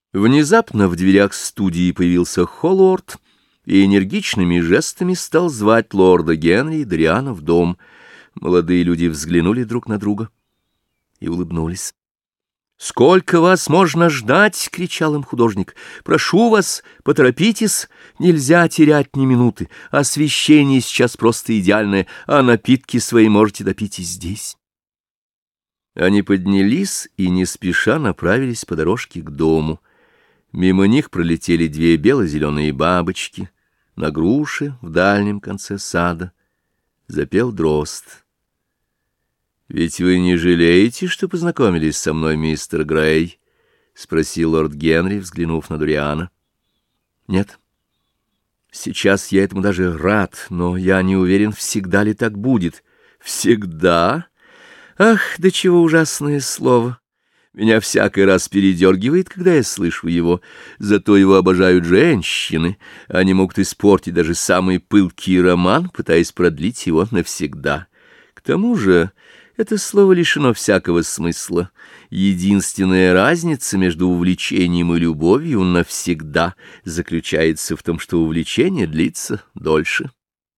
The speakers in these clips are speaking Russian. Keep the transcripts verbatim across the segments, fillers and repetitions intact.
Внезапно в дверях студии появился Холлорд и энергичными жестами стал звать лорда Генри и Дориана в дом. Молодые люди взглянули друг на друга и улыбнулись. «Сколько вас можно ждать?» — кричал им художник. «Прошу вас, поторопитесь, нельзя терять ни минуты. Освещение сейчас просто идеальное, а напитки свои можете допить и здесь». Они поднялись и не спеша направились по дорожке к дому. Мимо них пролетели две бело-зеленые бабочки. На груше в дальнем конце сада запел дрозд. «Ведь вы не жалеете, что познакомились со мной, мистер Грей?» — спросил лорд Генри, взглянув на Дориана. «Нет. Сейчас я этому даже рад, но я не уверен, всегда ли так будет». «Всегда? Ах, да чего ужасное слово! Меня всякий раз передергивает, когда я слышу его. Зато его обожают женщины. Они могут испортить даже самый пылкий роман, пытаясь продлить его навсегда. К тому же это слово лишено всякого смысла. Единственная разница между увлечением и любовью навсегда заключается в том, что увлечение длится дольше».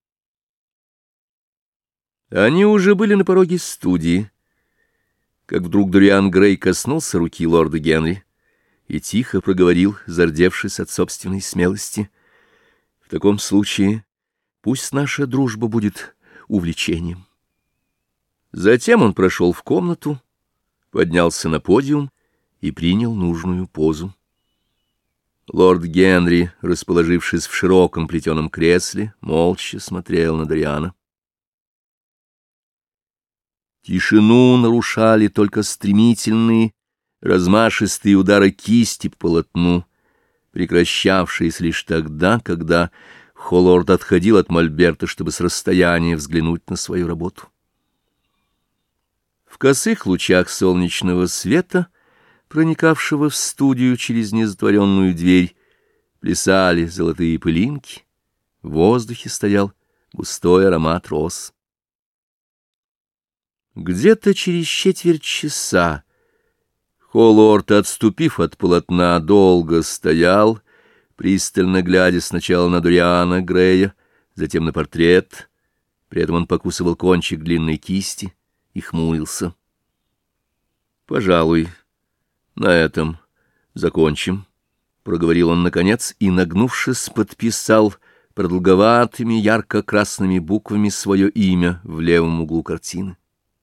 Они уже были на пороге студии, как вдруг Дориан Грей коснулся руки лорда Генри и тихо проговорил, зардевшись от собственной смелости: «В таком случае пусть наша дружба будет увлечением». Затем он прошел в комнату, поднялся на подиум и принял нужную позу. Лорд Генри, расположившись в широком плетеном кресле, молча смотрел на Дориана. Тишину нарушали только стремительные, размашистые удары кисти по полотну, прекращавшиеся лишь тогда, когда Холлорд отходил от мольберта, чтобы с расстояния взглянуть на свою работу. В косых лучах солнечного света, проникавшего в студию через незатворенную дверь, плясали золотые пылинки, в воздухе стоял густой аромат роз. Где-то через четверть часа Холлорд, отступив от полотна, долго стоял, пристально глядя сначала на Дориана Грея, затем на портрет. При этом он покусывал кончик длинной кисти и хмурился. «Пожалуй, на этом закончим», — проговорил он наконец и, нагнувшись, подписал продолговатыми ярко-красными буквами свое имя в левом углу картины.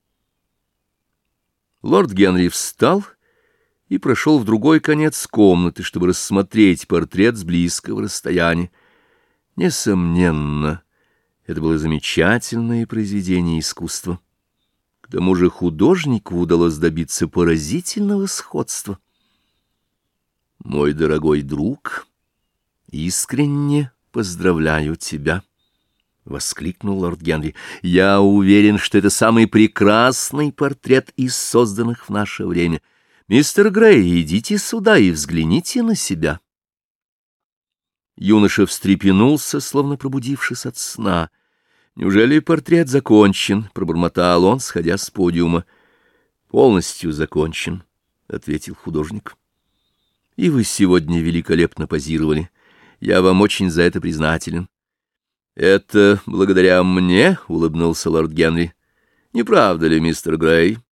Лорд Генри встал и прошел в другой конец комнаты, чтобы рассмотреть портрет с близкого расстояния. Несомненно, это было замечательное произведение искусства. К тому же художнику удалось добиться поразительного сходства. «Мой дорогой друг, искренне поздравляю тебя», — воскликнул лорд Генри. «Я уверен, что это самый прекрасный портрет из созданных в наше время. Мистер Грей, идите сюда и взгляните на себя». Юноша встрепенулся, словно пробудившись от сна. «Неужели портрет закончен?» — пробормотал он, сходя с подиума. «Полностью закончен», — ответил художник. «И вы сегодня великолепно позировали. Я вам очень за это признателен». «Это благодаря мне?» — улыбнулся лорд Генри. «Не правда ли, мистер Грей?»